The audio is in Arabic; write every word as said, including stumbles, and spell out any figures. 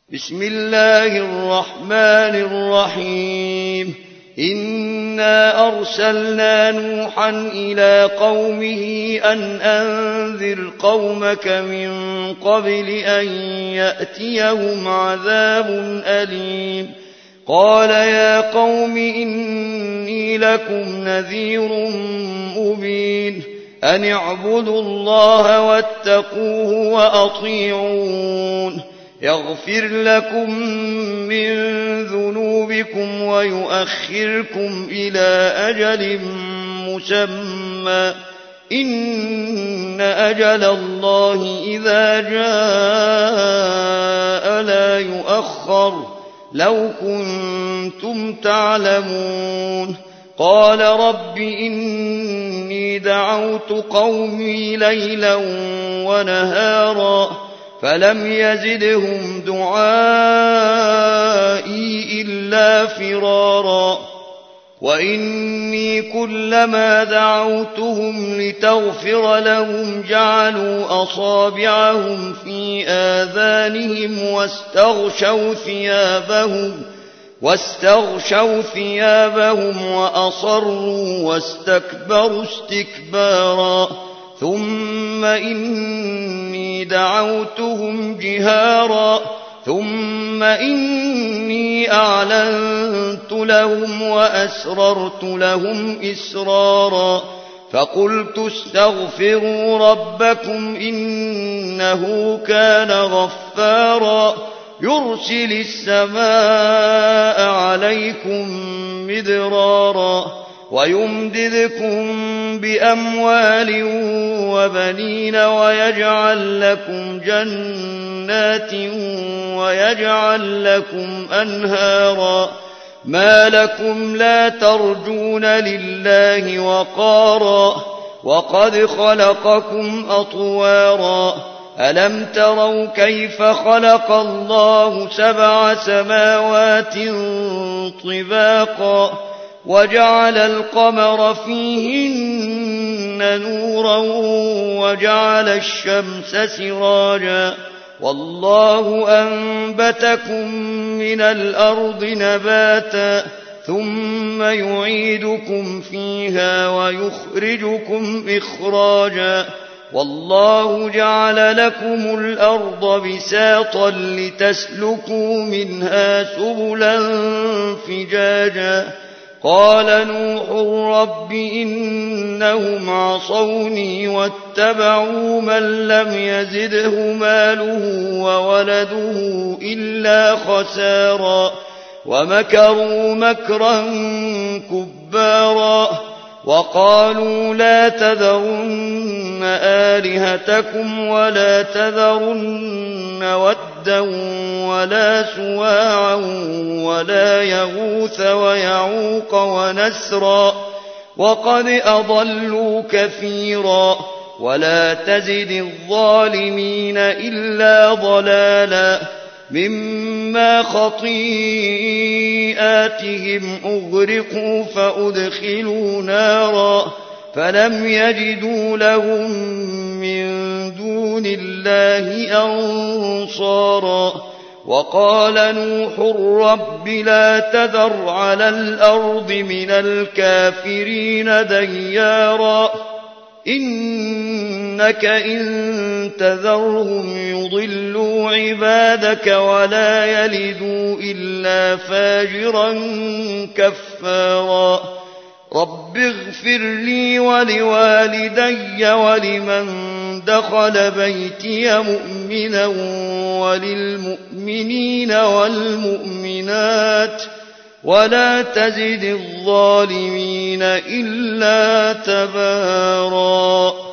بسم الله الرحمن الرحيم إنا أرسلنا نوحا إلى قومه أن أنذر قومك من قبل أن يأتيهم عذاب أليم قال يا قوم إني لكم نذير مبين أن اعبدوا الله واتقوه وأطيعون يغفر لكم من ذنوبكم ويؤخركم إلى أجل مسمى إن أجل الله إذا جاء لا يؤخر لو كنتم تعلمون قال رب إني دعوت قومي ليلا ونهارا فلم يزدهم دعائي إلا فرارا وإني كلما دعوتهم لتغفر لهم جعلوا أصابعهم في آذانهم واستغشوا ثيابهم واستغشوا ثيابهم وأصروا واستكبروا استكبارا ثم إني دعوتهم جهارا ثم إني أعلنت لهم وأسررت لهم إسرارا فقلت استغفروا ربكم إنه كان غفارا يرسل السماء عليكم مدرارا ويمددكم بأموال وبنين ويجعل لكم جنات ويجعل لكم أنهارا ما لكم لا ترجون لله وقارا وقد خلقكم أطوارا ألم تروا كيف خلق الله سبع سماوات طباقا وجعل القمر فيهن نورا وجعل الشمس سراجا والله أنبتكم من الأرض نباتا ثم يعيدكم فيها ويخرجكم إخراجا والله جعل لكم الأرض بساطا لتسلكوا منها سبلا فجاجا قال نوح رب إنهم عصوني واتبعوا من لم يزده ماله وولده إلا خسارا ومكروا مكرا كبارا وقالوا لا تذرن آلهتكم ولا تذرن ودا ولا سواعا ولا يغوث ويعوق ونسرا وقد أضلوا كثيرا ولا تزد الظالمين إلا ضلالا مما خطيئاتهم أغرقوا فأدخلوا نارا فلم يجدوا لهم من دون الله أنصارا وقال نوح رب لا تذر على الأرض من الكافرين ديارا إنك إن تذرهم يضلوا عبادك ولا يلدوا إلا فاجرا كفارا رب اغفر لي ولوالدي ولمن دخل بيتي مؤمنا وللمؤمنين والمؤمنات ولا تزد الظالمين إلا تبارا